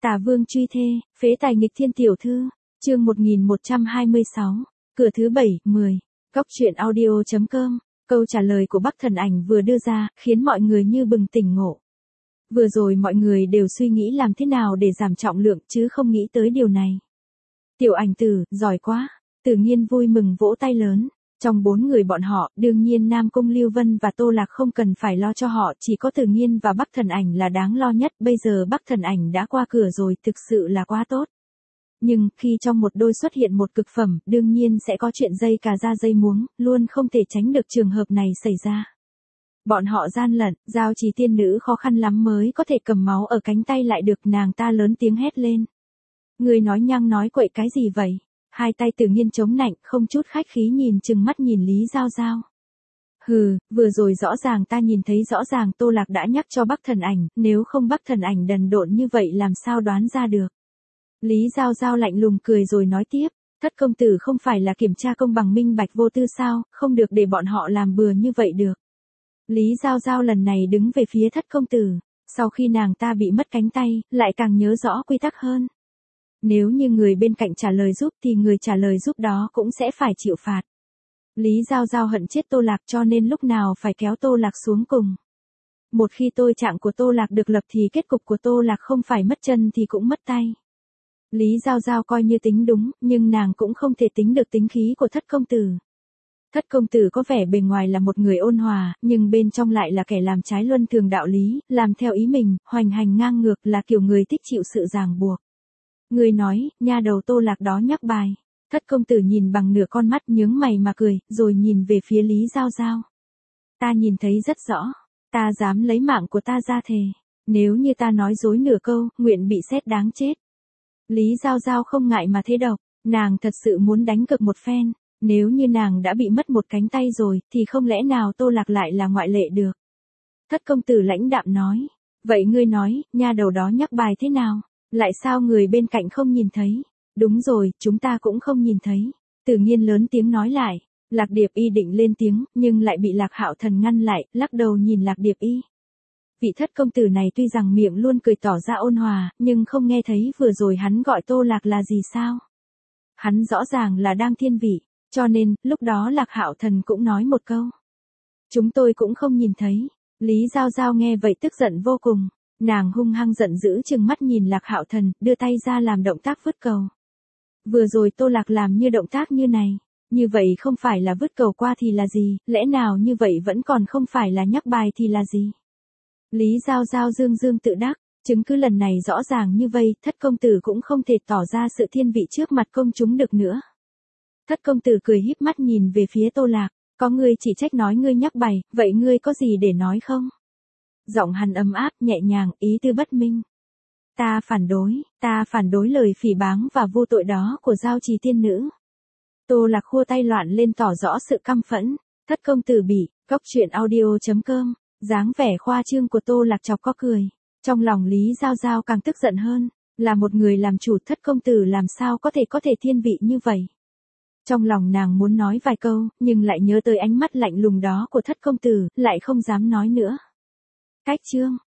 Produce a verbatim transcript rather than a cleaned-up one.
Tả Vương truy thê, phế tài nghịch thiên tiểu thư, chương một nghìn một trăm hai mươi sáu, cửa thứ bảy, mười, góc truyện audio chấm com. Câu trả lời của Bắc Thần Ảnh vừa đưa ra, khiến mọi người như bừng tỉnh ngộ. Vừa rồi mọi người đều suy nghĩ làm thế nào để giảm trọng lượng chứ không nghĩ tới điều này. Tiểu Ảnh Tử, giỏi quá. Tử Nghiên vui mừng vỗ tay lớn. Trong bốn người bọn họ, đương nhiên Nam Cung Lưu Vân và Tô Lạc không cần phải lo cho họ, chỉ có Tử Nghiên và Bắc Thần Ảnh là đáng lo nhất. Bây giờ Bắc Thần Ảnh đã qua cửa rồi, thực sự là quá tốt. Nhưng, khi trong một đôi xuất hiện một cực phẩm, đương nhiên sẽ có chuyện dây cà ra dây muống, luôn không thể tránh được trường hợp này xảy ra. Bọn họ gian lận, Giao Trì tiên nữ khó khăn lắm mới có thể cầm máu ở cánh tay lại được, nàng ta lớn tiếng hét lên. Người nói nhăng nói quậy cái gì vậy? Hai tay Tử Nghiên chống nạnh, không chút khách khí nhìn chừng mắt nhìn Lý Giao Giao. Hừ, vừa rồi rõ ràng ta nhìn thấy rõ ràng Tô Lạc đã nhắc cho Bắc Thần Ảnh, nếu không Bắc Thần Ảnh đần độn như vậy làm sao đoán ra được. Lý Giao Giao lạnh lùng cười rồi nói tiếp, Thất công tử không phải là kiểm tra công bằng minh bạch vô tư sao, không được để bọn họ làm bừa như vậy được. Lý Giao Giao lần này đứng về phía Thất công tử, sau khi nàng ta bị mất cánh tay, lại càng nhớ rõ quy tắc hơn. Nếu như người bên cạnh trả lời giúp thì người trả lời giúp đó cũng sẽ phải chịu phạt. Lý Giao Giao hận chết Tô Lạc cho nên lúc nào phải kéo Tô Lạc xuống cùng. Một khi tôi trạng của Tô Lạc được lập thì kết cục của Tô Lạc không phải mất chân thì cũng mất tay. Lý Giao Giao coi như tính đúng, nhưng nàng cũng không thể tính được tính khí của Thất công tử. Thất công tử có vẻ bề ngoài là một người ôn hòa, nhưng bên trong lại là kẻ làm trái luân thường đạo lý, làm theo ý mình, hoành hành ngang ngược, là kiểu người thích chịu sự ràng buộc. Người nói, nha đầu Tô Lạc đó nhắc bài. Thất công tử nhìn bằng nửa con mắt nhướng mày mà cười, rồi nhìn về phía Lý Giao Giao. Ta nhìn thấy rất rõ, ta dám lấy mạng của ta ra thề. Nếu như ta nói dối nửa câu, nguyện bị xét đáng chết. Lý Giao Giao không ngại mà thế độc, nàng thật sự muốn đánh cực một phen. Nếu như nàng đã bị mất một cánh tay rồi, thì không lẽ nào Tô Lạc lại là ngoại lệ được. Thất công tử lãnh đạm nói, vậy ngươi nói, nha đầu đó nhắc bài thế nào? Lại sao người bên cạnh không nhìn thấy? Đúng rồi, chúng ta cũng không nhìn thấy. Tử Nghiên lớn tiếng nói lại. Lạc Điệp Y định lên tiếng, nhưng lại bị Lạc Hạo Thần ngăn lại, lắc đầu nhìn Lạc Điệp Y. Vị Thất công tử này tuy rằng miệng luôn cười tỏ ra ôn hòa, nhưng không nghe thấy vừa rồi hắn gọi Tô Lạc là gì sao? Hắn rõ ràng là đang thiên vị, cho nên, lúc đó Lạc Hạo Thần cũng nói một câu. Chúng tôi cũng không nhìn thấy. Lý Giao Giao nghe vậy tức giận vô cùng. Nàng hung hăng giận dữ chừng mắt nhìn Lạc Hạo Thần, đưa tay ra làm động tác vứt cầu. Vừa rồi Tô Lạc làm như động tác như này, như vậy không phải là vứt cầu qua thì là gì, lẽ nào như vậy vẫn còn không phải là nhắc bài thì là gì? Lý Giao Giao dương dương tự đắc, chứng cứ lần này rõ ràng như vậy, Thất công tử cũng không thể tỏ ra sự thiên vị trước mặt công chúng được nữa. Thất công tử cười híp mắt nhìn về phía Tô Lạc, có người chỉ trách nói ngươi nhắc bài, vậy ngươi có gì để nói không? Giọng hắn ấm áp, nhẹ nhàng, ý tư bất minh. Ta phản đối, ta phản đối lời phỉ báng và vô tội đó của Giao Trì tiên nữ. Tô Lạc khua tay loạn lên tỏ rõ sự căm phẫn. Thất công tử bị, góc truyện audio chấm com, dáng vẻ khoa trương của Tô Lạc chọc có cười. Trong lòng Lý Giao Giao càng tức giận hơn, là một người làm chủ Thất công tử làm sao có thể có thể thiên vị như vậy. Trong lòng nàng muốn nói vài câu, nhưng lại nhớ tới ánh mắt lạnh lùng đó của Thất công tử, lại không dám nói nữa. Cách chương